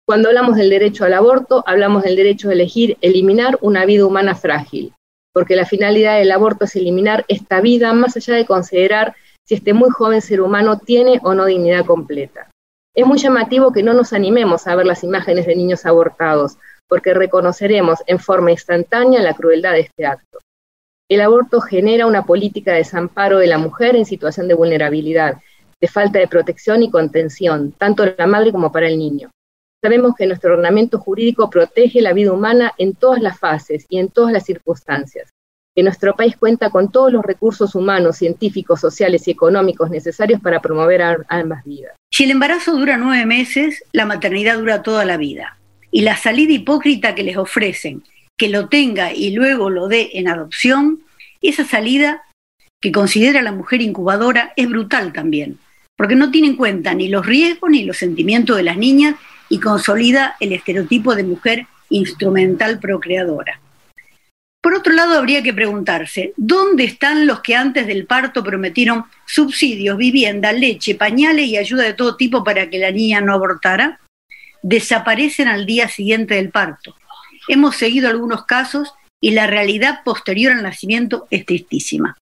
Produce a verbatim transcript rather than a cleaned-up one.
Cuando hablamos del derecho al aborto, hablamos del derecho a elegir eliminar una vida humana frágil, porque la finalidad del aborto es eliminar esta vida más allá de considerar si este muy joven ser humano tiene o no dignidad completa. Es muy llamativo que no nos animemos a ver las imágenes de niños abortados, porque reconoceremos en forma instantánea la crueldad de este acto. El aborto genera una política de desamparo de la mujer en situación de vulnerabilidad, de falta de protección y contención, tanto de la madre como para el niño. Sabemos que nuestro ordenamiento jurídico protege la vida humana en todas las fases y en todas las circunstancias, que nuestro país cuenta con todos los recursos humanos, científicos, sociales y económicos necesarios para promover a ambas vidas. Si el embarazo dura nueve meses, la maternidad dura toda la vida. Y la salida hipócrita que les ofrecen, que lo tenga y luego lo dé en adopción, esa salida que considera la mujer incubadora es brutal también, porque no tiene en cuenta ni los riesgos ni los sentimientos de las niñas y consolida el estereotipo de mujer instrumental procreadora. Por otro lado, habría que preguntarse, ¿dónde están los que antes del parto prometieron subsidios, vivienda, leche, pañales y ayuda de todo tipo para que la niña no abortara? Desaparecen al día siguiente del parto. Hemos seguido algunos casos y la realidad posterior al nacimiento es tristísima.